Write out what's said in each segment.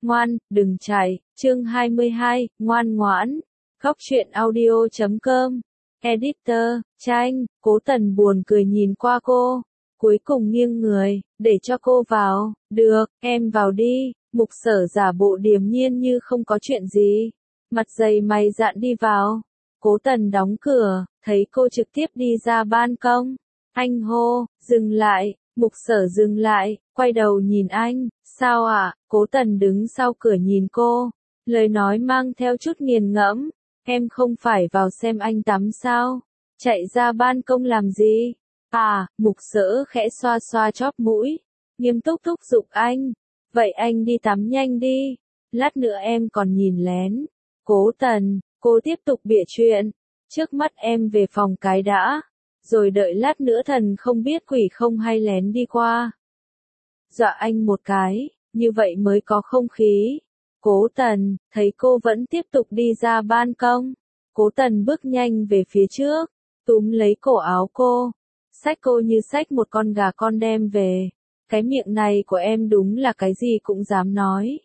Ngoan, đừng chạy. Chương 22, ngoan ngoãn. Góc truyện audio.com. Editor, Tranh. Cố Tần buồn cười nhìn qua cô. Cuối cùng nghiêng người, để cho cô vào. Được, em vào đi. Mục Sở giả bộ điềm nhiên như không có chuyện gì. Mặt dày mày dạn đi vào. Cố Tần đóng cửa, thấy cô trực tiếp đi ra ban công. Anh hô, dừng lại. Mục Sở dừng lại, quay đầu nhìn anh. Sao ạ? Cố Tần đứng sau cửa nhìn cô. Lời nói mang theo chút nghiền ngẫm. Em không phải vào xem anh tắm sao? Chạy ra ban công làm gì? À, Mục Sở khẽ xoa xoa chóp mũi. Nghiêm túc thúc giục anh. Vậy anh đi tắm nhanh đi. Lát nữa em còn nhìn lén. Cố Tần, cô tiếp tục bịa chuyện. Trước mắt em về phòng cái đã. Rồi đợi lát nữa thần không biết quỷ không hay lén đi qua. Dọa anh một cái, như vậy mới có không khí. Cố Tần, thấy cô vẫn tiếp tục đi ra ban công. Cố Tần bước nhanh về phía trước, túm lấy cổ áo cô. Xách cô như xách một con gà con đem về. Cái miệng này của em đúng là cái gì cũng dám nói.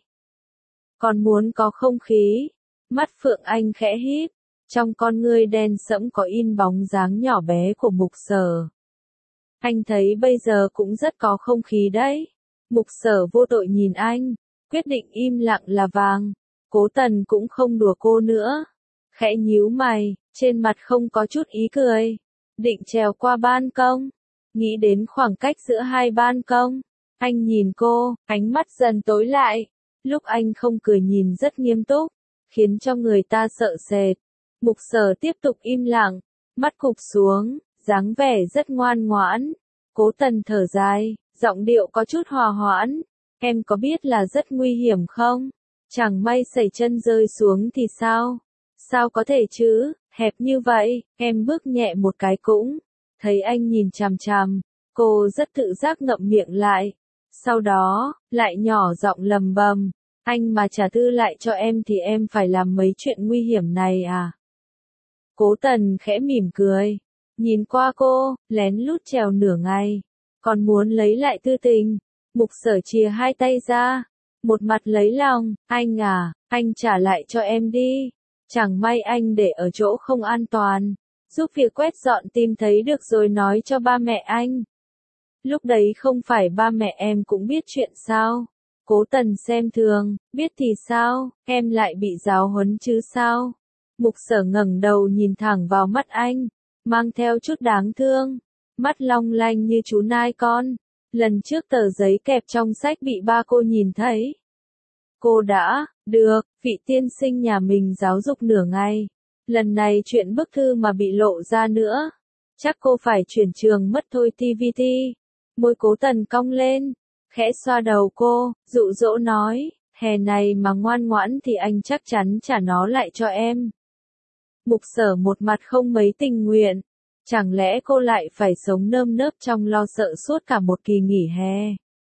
Còn muốn có không khí. Mắt Phượng Anh khẽ híp. Trong con ngươi đen sẫm có in bóng dáng nhỏ bé của Mục Sở. Anh thấy bây giờ cũng rất có không khí đấy. Mục Sở vô tội nhìn anh, quyết định im lặng là vàng. Cố Tần cũng không đùa cô nữa. Khẽ nhíu mày, trên mặt không có chút ý cười. Định trèo qua ban công. Nghĩ đến khoảng cách giữa hai ban công. Anh nhìn cô, ánh mắt dần tối lại. Lúc anh không cười nhìn rất nghiêm túc, khiến cho người ta sợ sệt. Mục Sở tiếp tục im lặng, mắt cụp xuống, dáng vẻ rất ngoan ngoãn. Cố Tần thở dài, giọng điệu có chút hòa hoãn. Em có biết là rất nguy hiểm không? Chẳng may sẩy chân rơi xuống thì sao? Sao có thể chứ, hẹp như vậy, em bước nhẹ một cái cũng. Thấy anh nhìn chằm chằm, cô rất tự giác ngậm miệng lại. Sau đó, lại nhỏ giọng lầm bầm. Anh mà trả tư lại cho em thì em phải làm mấy chuyện nguy hiểm này à? Cố Tần khẽ mỉm cười, nhìn qua cô, lén lút trèo nửa ngày, còn muốn lấy lại tư tình. Mục Sở chìa hai tay ra, một mặt lấy lòng, anh à, anh trả lại cho em đi. Chẳng may anh để ở chỗ không an toàn, giúp việc quét dọn tìm thấy được rồi nói cho ba mẹ anh. Lúc đấy không phải ba mẹ em cũng biết chuyện sao? Cố Tần xem thường, biết thì sao, em lại bị giáo huấn chứ sao? Mục Sở ngẩng đầu nhìn thẳng vào mắt anh, mang theo chút đáng thương, mắt long lanh như chú nai con. Lần trước tờ giấy kẹp trong sách bị ba cô nhìn thấy. Cô đã, được, vị tiên sinh nhà mình giáo dục nửa ngày. Lần này chuyện bức thư mà bị lộ ra nữa. Chắc cô phải chuyển trường mất thôi TVT. Môi Cố Tần cong lên, khẽ xoa đầu cô, dụ dỗ nói, hè này mà ngoan ngoãn thì anh chắc chắn trả nó lại cho em. Mục Sở một mặt không mấy tình nguyện. Chẳng lẽ cô lại phải sống nơm nớp trong lo sợ suốt cả một kỳ nghỉ hè?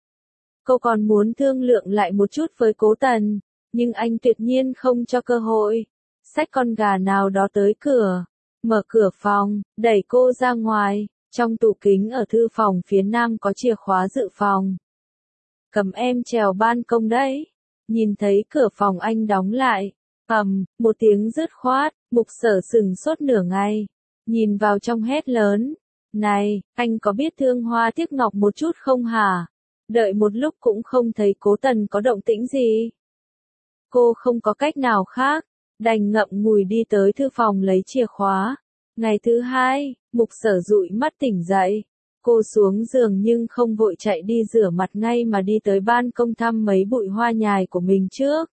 Cô còn muốn thương lượng lại một chút với Cố Tần, nhưng anh tuyệt nhiên không cho cơ hội. Xách con gà nào đó tới cửa, mở cửa phòng, đẩy cô ra ngoài. Trong tủ kính ở thư phòng phía nam có chìa khóa dự phòng. Cầm em trèo ban công đấy. Nhìn thấy cửa phòng anh đóng lại. Một tiếng dứt khoát, Mục Sở sững sốt nửa ngày. Nhìn vào trong hét lớn. Này, anh có biết thương hoa tiếc ngọc một chút không hả? Đợi một lúc cũng không thấy Cố Tần có động tĩnh gì. Cô không có cách nào khác, đành ngậm ngùi đi tới thư phòng lấy chìa khóa. Ngày thứ hai, Mục Sở dụi mắt tỉnh dậy. Cô xuống giường nhưng không vội chạy đi rửa mặt ngay mà đi tới ban công thăm mấy bụi hoa nhài của mình trước.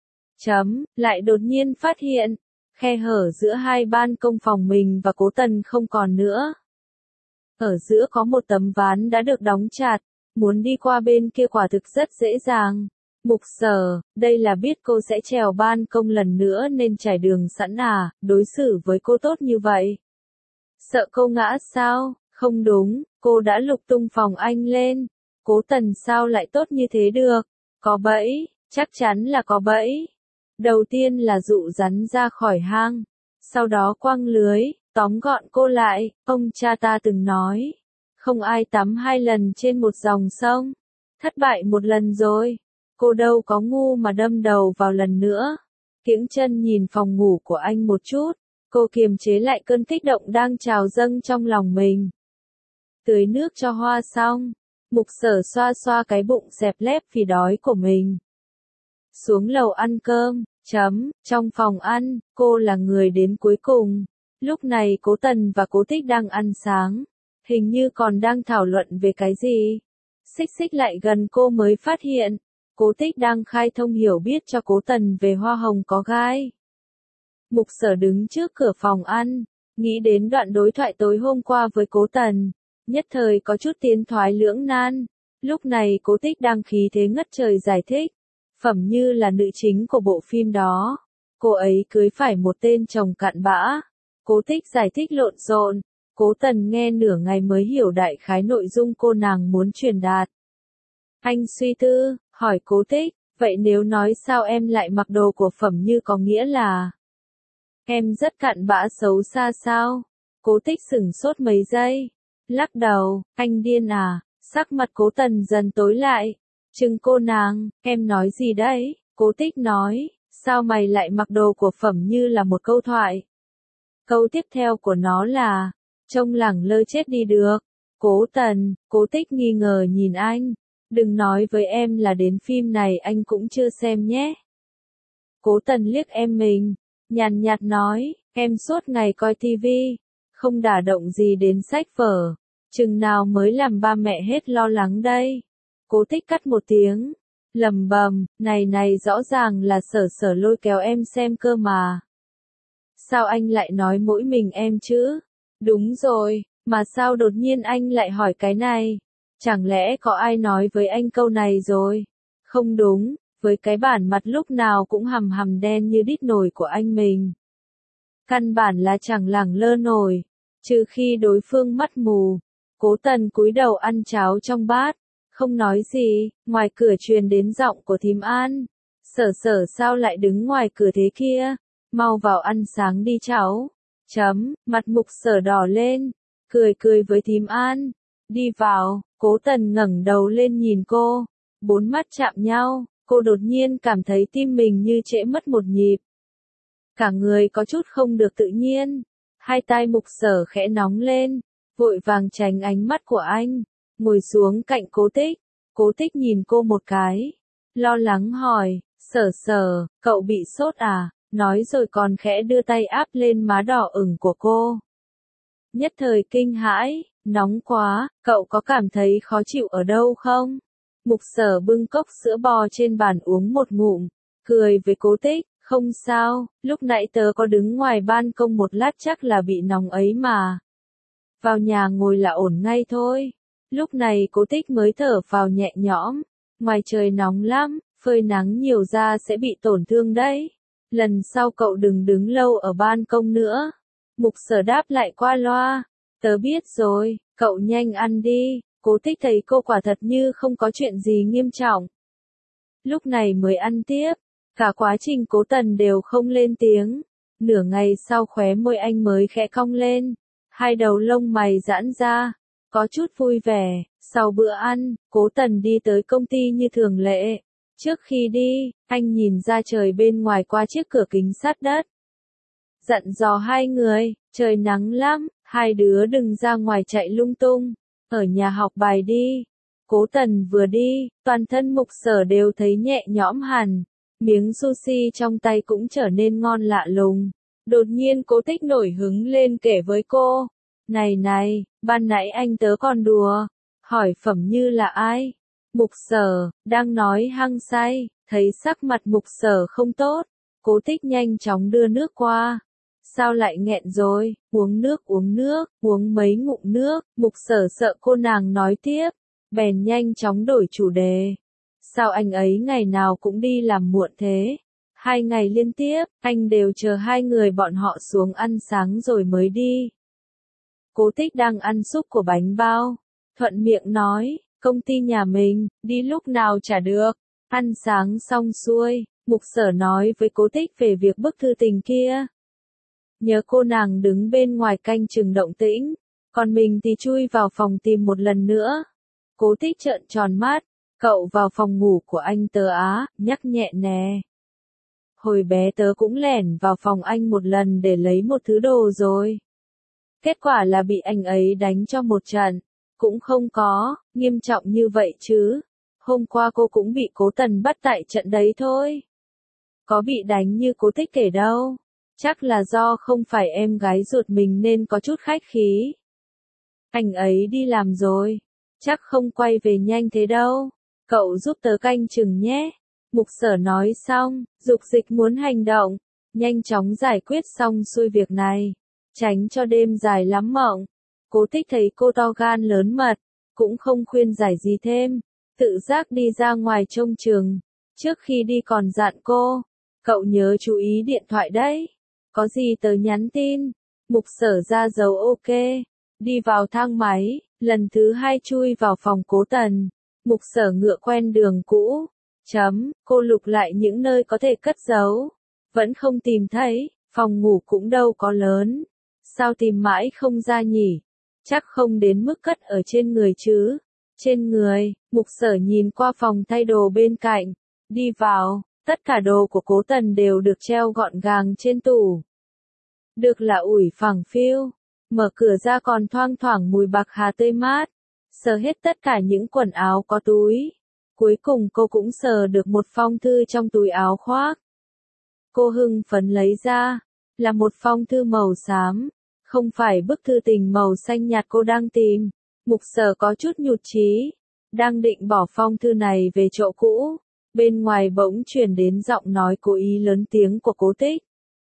Lại đột nhiên phát hiện, khe hở giữa hai ban công phòng mình và Cố Tần không còn nữa. Ở giữa có một tấm ván đã được đóng chặt, muốn đi qua bên kia quả thực rất dễ dàng. Mục Sở, đây là biết cô sẽ trèo ban công lần nữa nên trải đường sẵn à, đối xử với cô tốt như vậy. Sợ cô ngã sao? Không đúng, cô đã lục tung phòng anh lên. Cố Tần sao lại tốt như thế được? Có bẫy, chắc chắn là có bẫy. Đầu tiên là dụ rắn ra khỏi hang, sau đó quăng lưới, tóm gọn cô lại. Ông cha ta từng nói, không ai tắm hai lần trên một dòng sông. Thất bại một lần rồi. Cô đâu có ngu mà đâm đầu vào lần nữa. Kiễng chân nhìn phòng ngủ của anh một chút, cô kiềm chế lại cơn kích động đang trào dâng trong lòng mình. Tưới nước cho hoa xong, Mục Sở xoa xoa cái bụng dẹp lép vì đói của mình. Xuống lầu ăn cơm, trong phòng ăn, cô là người đến cuối cùng. Lúc này Cố Tần và Cố Tích đang ăn sáng, hình như còn đang thảo luận về cái gì. Xích xích lại gần cô mới phát hiện, Cố Tích đang khai thông hiểu biết cho Cố Tần về hoa hồng có gai. Mục Sở đứng trước cửa phòng ăn, nghĩ đến đoạn đối thoại tối hôm qua với Cố Tần, nhất thời có chút tiến thoái lưỡng nan. Lúc này Cố Tích đang khí thế ngất trời giải thích, Phẩm Như là nữ chính của bộ phim đó, cô ấy cưới phải một tên chồng cặn bã. Cố Tích giải thích lộn xộn, Cố Tần nghe nửa ngày mới hiểu đại khái nội dung cô nàng muốn truyền đạt. Anh suy tư, hỏi Cố Tích, vậy nếu nói sao em lại mặc đồ của Phẩm Như có nghĩa là em rất cặn bã xấu xa sao? Cố Tích sửng sốt mấy giây, lắc đầu, anh điên à? Sắc mặt Cố Tần dần tối lại, chừng cô nàng, em nói gì đấy? Cố Tích nói, sao mày lại mặc đồ của Phẩm Như là một câu thoại. Câu tiếp theo của nó là, trông lẳng lơ chết đi được. Cố Tần, Cố Tích nghi ngờ nhìn anh, đừng nói với em là đến phim này anh cũng chưa xem nhé. Cố Tần liếc em mình, nhàn nhạt nói, em suốt ngày coi tivi, không đả động gì đến sách vở, chừng nào mới làm ba mẹ hết lo lắng đây. Cố Tích cắt một tiếng, lầm bầm, này rõ ràng là Sở Sở lôi kéo em xem cơ mà. Sao anh lại nói mỗi mình em chứ? Đúng rồi, mà sao đột nhiên anh lại hỏi cái này? Chẳng lẽ có ai nói với anh câu này rồi? Không đúng, với cái bản mặt lúc nào cũng hằm hằm đen như đít nồi của anh mình. Căn bản là chẳng lẳng lơ nổi, trừ khi đối phương mắt mù. Cố Tần cúi đầu ăn cháo trong bát, không nói gì, ngoài cửa truyền đến giọng của thím An. Sở Sở sao lại đứng ngoài cửa thế kia? Mau vào ăn sáng đi cháu. Mặt Mục Sở đỏ lên, cười với thím An. Đi vào, Cố Tần ngẩng đầu lên nhìn cô, bốn mắt chạm nhau, cô đột nhiên cảm thấy tim mình như trễ mất một nhịp. Cả người có chút không được tự nhiên, hai tai Mục Sở khẽ nóng lên, vội vàng tránh ánh mắt của anh, ngồi xuống cạnh Cố Tích. Cố Tích nhìn cô một cái, lo lắng hỏi, Sở Sở, cậu bị sốt à? Nói rồi còn khẽ đưa tay áp lên má đỏ ửng của cô. Nhất thời kinh hãi, nóng quá, cậu có cảm thấy khó chịu ở đâu không? Mục Sở bưng cốc sữa bò trên bàn uống một ngụm, cười với Cố Tích, không sao, lúc nãy tớ có đứng ngoài ban công một lát chắc là bị nóng ấy mà. Vào nhà ngồi là ổn ngay thôi. Lúc này Cố Tích mới thở vào nhẹ nhõm, ngoài trời nóng lắm, phơi nắng nhiều ra sẽ bị tổn thương đấy. Lần sau cậu đừng đứng lâu ở ban công nữa. Mục Sở đáp lại qua loa, tớ biết rồi, cậu nhanh ăn đi. Cố Tích thấy cô quả thật như không có chuyện gì nghiêm trọng. Lúc này mới ăn tiếp, cả quá trình Cố Tần đều không lên tiếng. Nửa ngày sau khóe môi anh mới khẽ cong lên, hai đầu lông mày giãn ra, có chút vui vẻ. Sau bữa ăn, Cố Tần đi tới công ty như thường lệ. Trước khi đi, anh nhìn ra trời bên ngoài qua chiếc cửa kính sát đất. Dặn dò hai người, trời nắng lắm, hai đứa đừng ra ngoài chạy lung tung, ở nhà học bài đi. Cố Tần vừa đi, toàn thân Mục Sở đều thấy nhẹ nhõm hẳn, miếng sushi trong tay cũng trở nên ngon lạ lùng. Đột nhiên Cố Tích nổi hứng lên kể với cô, này, ban nãy anh tớ còn đùa, hỏi Phẩm Như là ai? Mục Sở, đang nói hăng say, thấy sắc mặt Mục Sở không tốt, Cố Tích nhanh chóng đưa nước qua. Sao lại nghẹn rồi, uống nước, uống mấy ngụm nước. Mục Sở sợ cô nàng nói tiếp, bèn nhanh chóng đổi chủ đề. Sao anh ấy ngày nào cũng đi làm muộn thế? 2 ngày liên tiếp, anh đều chờ hai người bọn họ xuống ăn sáng rồi mới đi. Cố Tích đang ăn súp của bánh bao, thuận miệng nói, công ty nhà mình, đi lúc nào chả được. Ăn sáng xong xuôi, Mục Sở nói với Cố Tích về việc bức thư tình kia. Nhớ cô nàng đứng bên ngoài canh chừng động tĩnh, còn mình thì chui vào phòng tìm một lần nữa. Cố Tích trợn tròn mắt, Cậu vào phòng ngủ của anh tớ á, nhắc nhẹ nè. Hồi bé tớ cũng lẻn vào phòng anh một lần để lấy một thứ đồ rồi. Kết quả là bị anh ấy đánh cho một trận. Cũng không có, nghiêm trọng như vậy chứ. Hôm qua cô cũng bị Cố Tần bắt tại trận đấy thôi. Có bị đánh như Cố Tích kể đâu. Chắc là do không phải em gái ruột mình nên có chút khách khí. Anh ấy đi làm rồi. Chắc không quay về nhanh thế đâu. Cậu giúp tớ canh chừng nhé. Mục Sở nói xong, dục dịch muốn hành động. Nhanh chóng giải quyết xong xuôi việc này. Tránh cho đêm dài lắm mộng. Cố Tích thấy cô to gan lớn mật. Cũng không khuyên giải gì thêm. Tự giác đi ra ngoài trông chừng. Trước khi đi còn dặn cô. Cậu nhớ chú ý điện thoại đấy. Có gì tớ nhắn tin. Mục Sở ra dấu ok. Đi vào thang máy. Lần thứ 2 chui vào phòng Cố Tần. Mục Sở ngựa quen đường cũ. Cô lục lại những nơi có thể cất giấu. Vẫn không tìm thấy. Phòng ngủ cũng đâu có lớn. Sao tìm mãi không ra nhỉ? Chắc không đến mức cất ở trên người chứ. Trên người, Mục Sở nhìn qua phòng thay đồ bên cạnh. Đi vào, tất cả đồ của Cố Tần đều được treo gọn gàng trên tủ. Được là ủi phẳng phiu. Mở cửa ra còn thoang thoảng mùi bạc hà tươi mát. Sờ hết tất cả những quần áo có túi. Cuối cùng cô cũng sờ được một phong thư trong túi áo khoác. Cô hưng phấn lấy ra. Là một phong thư màu xám. Không phải bức thư tình màu xanh nhạt cô đang tìm. Mục Sở có chút nhụt chí. Đang định bỏ phong thư này về chỗ cũ. Bên ngoài bỗng truyền đến giọng nói cố ý lớn tiếng của Cố Tích.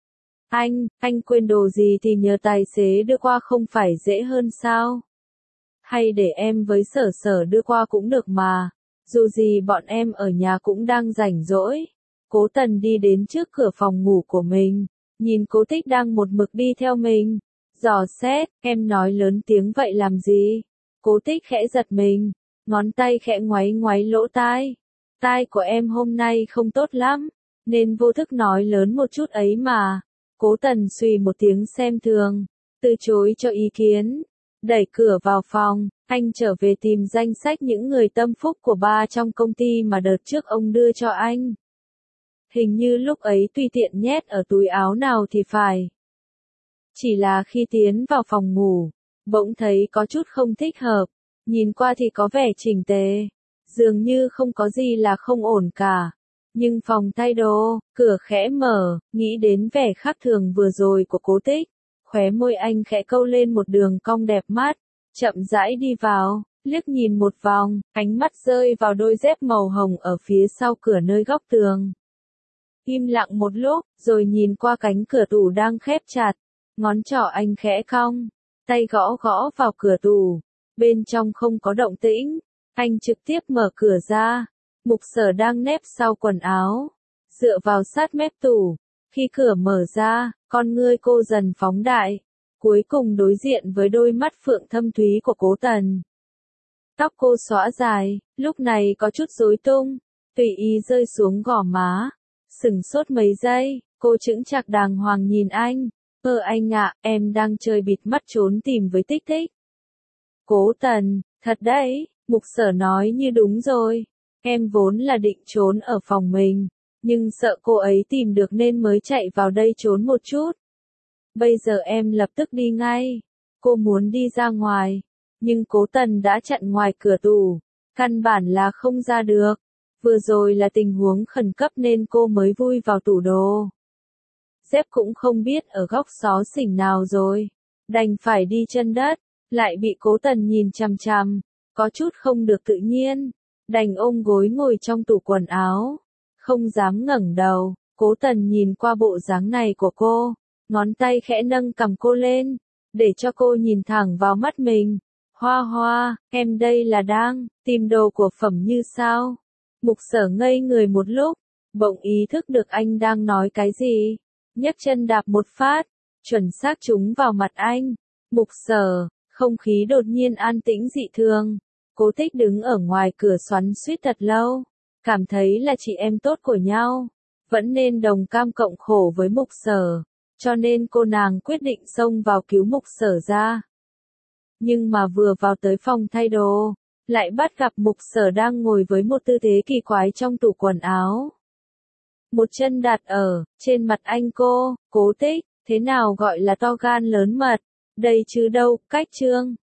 Anh quên đồ gì thì nhờ tài xế đưa qua không phải dễ hơn sao? Hay để em với Sở Sở đưa qua cũng được mà. Dù gì bọn em ở nhà cũng đang rảnh rỗi. Cố Tần đi đến trước cửa phòng ngủ của mình. Nhìn Cố Tích đang một mực đi theo mình. Dò xét, em nói lớn tiếng vậy làm gì? Cố Tích khẽ giật mình. Ngón tay khẽ ngoáy ngoáy lỗ tai. Tai của em hôm nay không tốt lắm. Nên vô thức nói lớn một chút ấy mà. Cố Tần suy một tiếng xem thường. Từ chối cho ý kiến. Đẩy cửa vào phòng. Anh trở về tìm danh sách những người tâm phúc của ba trong công ty mà đợt trước ông đưa cho anh. Hình như lúc ấy tùy tiện nhét ở túi áo nào thì phải. Chỉ là khi tiến vào phòng ngủ, bỗng thấy có chút không thích hợp. Nhìn qua thì có vẻ chỉnh tề. Dường như không có gì là không ổn cả. Nhưng phòng thay đồ, cửa khẽ mở, nghĩ đến vẻ khác thường vừa rồi của Cố Tích. Khóe môi anh khẽ câu lên một đường cong đẹp mắt. Chậm rãi đi vào, liếc nhìn một vòng, ánh mắt rơi vào đôi dép màu hồng ở phía sau cửa nơi góc tường. Im lặng một lúc, rồi nhìn qua cánh cửa tủ đang khép chặt. Ngón trỏ anh khẽ cong, tay gõ gõ vào cửa tủ. Bên trong không có động tĩnh, anh trực tiếp mở cửa ra. Mục Sở đang nép sau quần áo, dựa vào sát mép tủ. Khi cửa mở ra, con ngươi cô dần phóng đại, cuối cùng đối diện với đôi mắt phượng thâm thúy của Cố Tần. Tóc cô xõa dài, lúc này có chút rối tung, tùy ý rơi xuống gò má. Sửng sốt mấy giây, cô chững chạc đàng hoàng nhìn anh. Anh ạ, em đang chơi bịt mắt trốn tìm với Tích Tích. Cố Tần, thật đấy, Mục Sở nói như đúng rồi. Em vốn là định trốn ở phòng mình, nhưng sợ cô ấy tìm được nên mới chạy vào đây trốn một chút. Bây giờ em lập tức đi ngay. Cô muốn đi ra ngoài, nhưng Cố Tần đã chặn ngoài cửa tủ, căn bản là không ra được. Vừa rồi là tình huống khẩn cấp nên cô mới vui vào tủ đồ. Dép cũng không biết ở góc xó xỉnh nào rồi, đành phải đi chân đất, lại bị Cố Tần nhìn chằm chằm, có chút không được tự nhiên, đành ôm gối ngồi trong tủ quần áo, không dám ngẩng đầu. Cố Tần nhìn qua bộ dáng này của cô, ngón tay khẽ nâng cằm cô lên, để cho cô nhìn thẳng vào mắt mình. Hoa Hoa, em đây là đang tìm đồ của phẩm như sao? Mục Sở ngây người một lúc, bỗng ý thức được anh đang nói cái gì. Nhấc chân đạp một phát, chuẩn xác trúng vào mặt anh. Mục Sở, không khí đột nhiên an tĩnh dị thường. Cố Tích đứng ở ngoài cửa xoắn xuýt thật lâu, cảm thấy là chị em tốt của nhau, vẫn nên đồng cam cộng khổ với Mục Sở, cho nên cô nàng quyết định xông vào cứu Mục Sở ra. Nhưng mà vừa vào tới phòng thay đồ, lại bắt gặp Mục Sở đang ngồi với một tư thế kỳ quái trong tủ quần áo. Một chân đặt ở trên mặt anh cô, Cố Tích, thế nào gọi là to gan lớn mật, đây chứ đâu, cách trương.